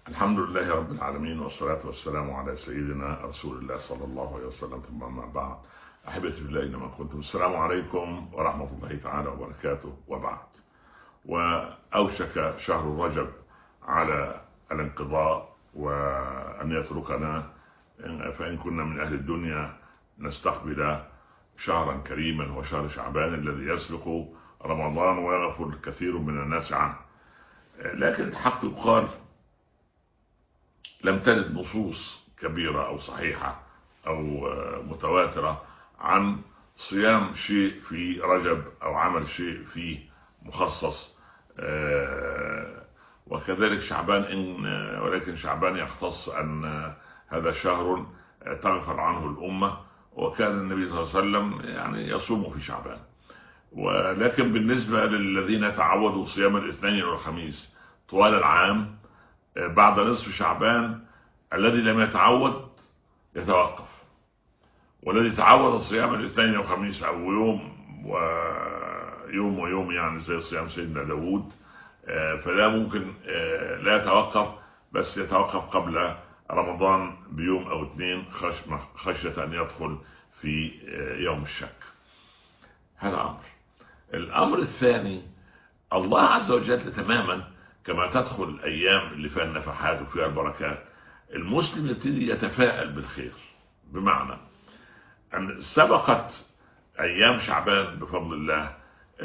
الحمد لله رب العالمين، والصلاة والسلام على سيدنا رسول الله صلى الله عليه وسلم، ثم أما بعد. أحبتي في الله أينما كنتم، السلام عليكم ورحمة الله تعالى وبركاته. وبعد، وأوشك شهر رجب على الانقضاء وأن يتركنا، فإن كنا من أهل الدنيا نستقبل شهرا كريما هو شهر شعبان الذي يسبق رمضان ويغفل الكثير من الناس عنه. لكن الحق يقال، لم ترد نصوص كبيرة أو صحيحة أو متواترة عن صيام شيء في رجب أو عمل شيء فيه مخصص، وكذلك شعبان، ولكن شعبان يختص أن هذا شهر تغفر عنه الأمة، وكان النبي صلى الله عليه وسلم يعني يصوم في شعبان. ولكن بالنسبة للذين تعودوا صيام الاثنين والخميس طوال العام، بعد نصف شعبان الذي لم يتعود يتوقف، والذي تعود صيام الاثنين والخميس أو يوم ويوم يعني زي صيام سيدنا داود، فلا ممكن لا يتوقف، بس يتوقف قبل رمضان بيوم أو اثنين خشية أن يدخل في يوم الشك. هذا الأمر الثاني، الله عز وجل تماما كما تدخل الأيام اللي فيها النفحات وفيها البركات، المسلم يبتدي يتفائل بالخير، بمعنى أن سبقت أيام شعبان بفضل الله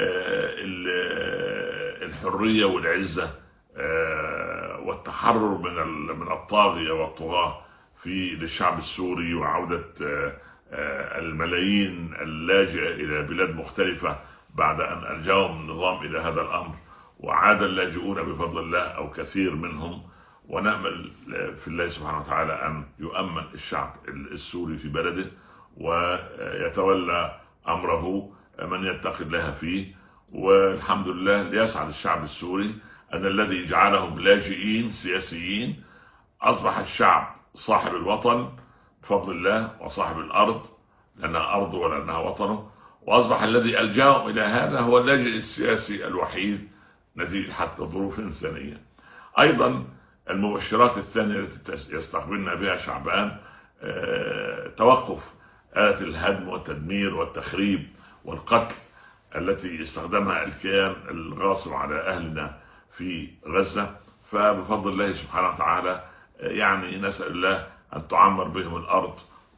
الحرية والعزة والتحرر من الطاغية والطغاة للشعب السوري، وعودة الملايين اللاجئة إلى بلاد مختلفة بعد أن ألجأهم النظام إلى هذا الأمر، وعاد اللاجئون بفضل الله أو كثير منهم. ونأمل في الله سبحانه وتعالى أن يؤمن الشعب السوري في بلده، ويتولى أمره من يتقي الله فيه. والحمد لله ليسعد الشعب السوري أن الذي جعلهم لاجئين سياسيين أصبح الشعب صاحب الوطن بفضل الله، وصاحب الأرض لأنها أرضه ولأنها وطنه، وأصبح الذي ألجأهم إلى هذا هو اللاجئ السياسي الوحيد نتيجة حتى ظروف إنسانية. أيضا المبشرات الثانية التي يستقبلنا بها شعبان توقف آلة الهدم والتدمير والتخريب والقتل التي استخدمها الكيان الغاصب على أهلنا في غزة. فبفضل الله سبحانه وتعالى يعني نسأل الله أن تعمر بهم الأرض،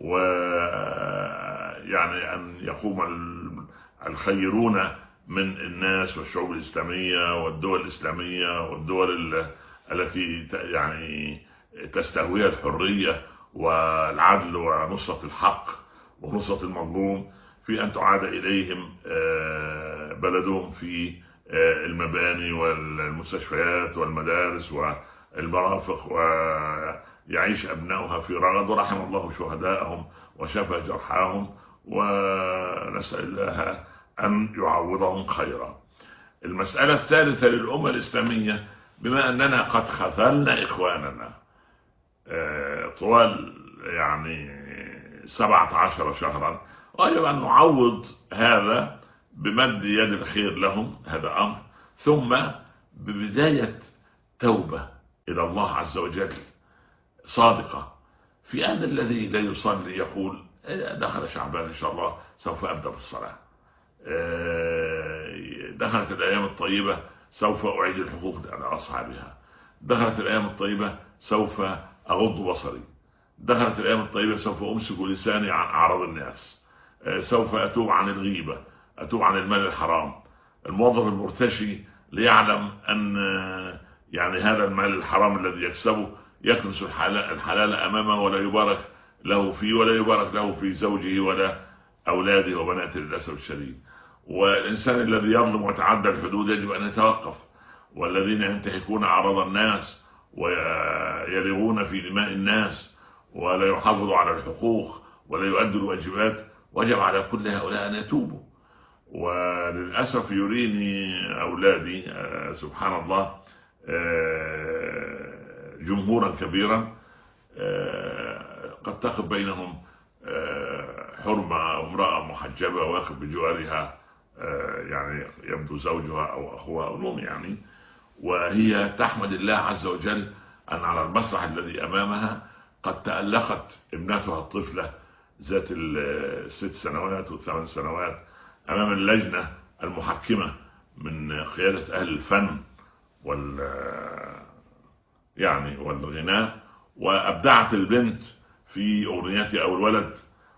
ويعني أن يقوم الخيرون من الناس والشعوب الإسلامية والدول الإسلامية والدول التي يعني تستهويها الحرية والعدل ونصرة الحق ونصرة المظلوم، في أن تعاد إليهم بلدهم في المباني والمستشفيات والمدارس والمرافق، ويعيش أبنائها في رغد، ورحم الله شهداءهم وشفى جرحاهم، ونسأل الله أن يعوضهم خيرا. المسألة الثالثة للأمة الإسلامية، بما أننا قد خذلنا إخواننا طوال يعني 17 شهرا، ويجب أن نعوض هذا بمد يد الخير لهم، هذا أمر، ثم ببداية توبة إلى الله عز وجل صادقة، في أن الذي لا يصلي يقول دخل شعبان إن شاء الله سوف أبدأ في الصلاة، دخلت الأيام الطيبة سوف أعيد الحقوق على أصحابها، دخلت الأيام الطيبة سوف أغض بصري، دخلت الأيام الطيبة سوف أمسك لساني عن أعراض الناس، سوف أتوب عن الغيبة، أتوب عن المال الحرام. الموظف المرتشي ليعلم أن يعني هذا المال الحرام الذي يكسبه يكنس الحلال أمامه، ولا يبارك له فيه، ولا يبارك له في زوجه ولا أولاده وبناته للأسف الشديد. والإنسان الذي يظلم ويتعدى الحدود يجب أن يتوقف، والذين ينتهكون أعراض الناس ويلغون في دماء الناس ولا يحافظوا على الحقوق ولا يؤدوا الواجبات، وجب على كل هؤلاء أن يتوبوا. وللأسف يريني أولادي سبحان الله جمهورا كبيرا قد تقف بينهم حرمة امرأة محجبة واقف بجوارها يعني يبدو زوجها أو أخوها أو يعني، وهي تحمد الله عز وجل أن على المسرح الذي أمامها قد تألقت ابنتها الطفلة ذات ال6 سنوات و8 سنوات أمام اللجنة المحكمة من قيادة أهل الفن والغناء، وأبدعت البنت في أغنيتها أو الولد،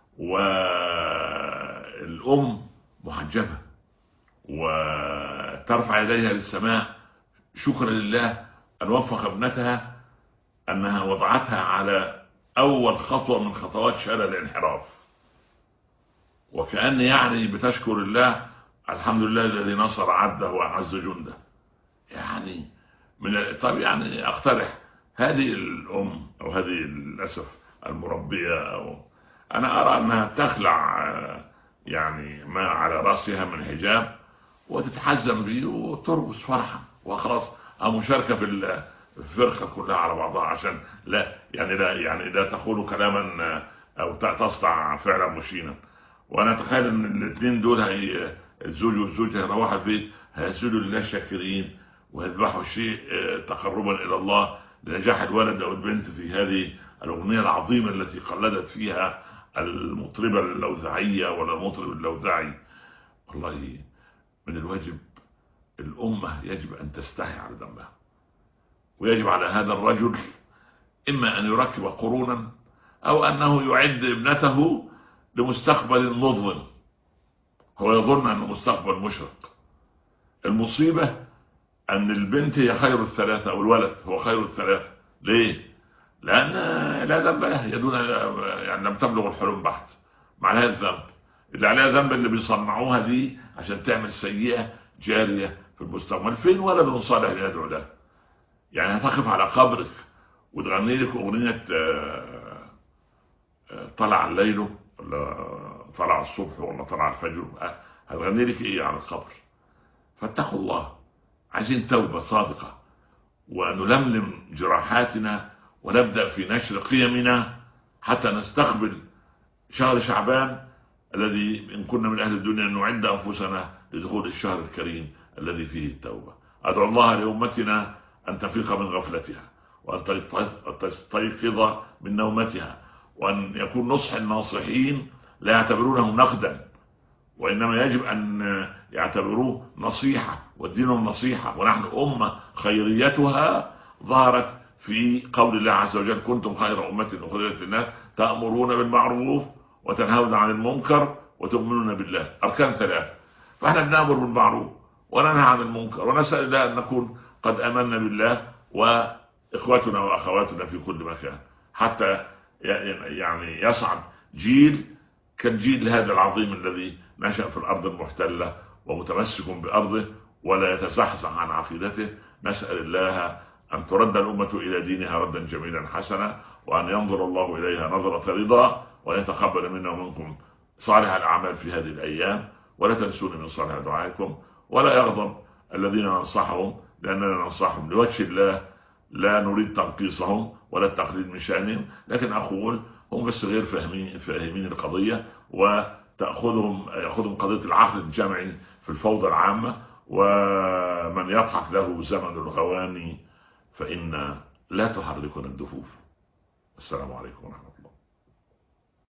والأم محجبة وترفع يديها للسماء شكرا لله أن وفق ابنتها أنها وضعتها على أول خطوة من خطوات شارع الانحراف، وكأن يعني بتشكر الله الحمد لله الذي نصر عبده وأعز جنده. يعني طب يعني أقترح هذه الأم أو هذه للأسف المربية، أو أنا أرى أنها تخلع يعني ما على رأسها من حجاب وتتحزم به وترقص فرحا وخلاص، أو مشاركة في الفرقة كلها على بعضها، عشان لا تقول كلاما أو تصنع فعلا مشينا. وأنا أتخيل أن الاثنين دول الزوج والزوجة هيروحوا البيت هيسجدوا لله شاكرين ويذبحوا الشيء تقربا إلى الله لنجاح الولد أو البنت في هذه الأغنية العظيمة التي قلدت فيها المطربة اللوذعية ولا المطرب اللوذعي. والله من الواجب الأمة يجب أن تستحي على ذنبها، ويجب على هذا الرجل إما أن يركب قرونا أو أنه يعد ابنته لمستقبل مظلم، هو يظن أنه مستقبل مشرق. المصيبة أن البنت هي خير الثلاثة أو الولد هو خير الثلاثة. ليه؟ لأن لا ذنب له، يدون يعني لم تبلغ الحلم بحت، ما عليها الذنب. اللي عليها ذنب اللي بيصنعوها دي عشان تعمل سيئة جارية في المستقبل. فين ولد صالح يدعو له؟ يعني هتقف على قبرك وتغني لك أغنية طلع الليل ولا طلع الصبح ولا طلع الفجر، هتغني لك إيه على القبر؟ فاتقوا الله، عايزين توبة صادقة ونلملم جراحاتنا ونبدأ في نشر قيمنا حتى نستقبل شهر شعبان الذي إن كنا من أهل الدنيا أن نعد أنفسنا لدخول الشهر الكريم الذي فيه التوبة. أدعو الله لأمتنا أن تفيق من غفلتها وأن تستيقظ من نومتها، وأن يكون نصح الناصحين لا يعتبرونه نقدا، وإنما يجب أن يعتبروه نصيحة، والدين النصيحة. ونحن أمة خيريتها ظهرت في قول الله عز وجل: كنتم خير أمة أخرجت للناس تأمرون بالمعروف وتنهون عن المنكر وتؤمنون بالله. أركان 3. فإحنا بنأمر بالمعروف وننهى عن المنكر ونسأل الله أن نكون قد آمنا بالله وإخوتنا وأخواتنا في كل مكان، حتى يعني يصعد جيل كالجيل هذا العظيم الذي نشأ في الأرض المحتلة ومتمسك بأرضه ولا يتزحزح عن عقيدته. نسأل الله أن ترد الأمة إلى دينها ردا جميلا حسنا، وأن ينظر الله إليها نظرة رضا، وأن يتقبل منا ومنكم صالح الأعمال في هذه الأيام. ولا تنسون من صالح دعائكم، ولا يغضب الذين ننصحهم، لأننا ننصحهم لوجه الله، لا نريد تنقيصهم ولا التقليل من شأنهم، لكن أقول هم بس غير فاهمين القضية، يأخذهم قضية العقل الجمعي في الفوضى العامة، ومن يضحك له زمن الغواني فإن لا تحركنا الدفوف. السلام عليكم ورحمة الله.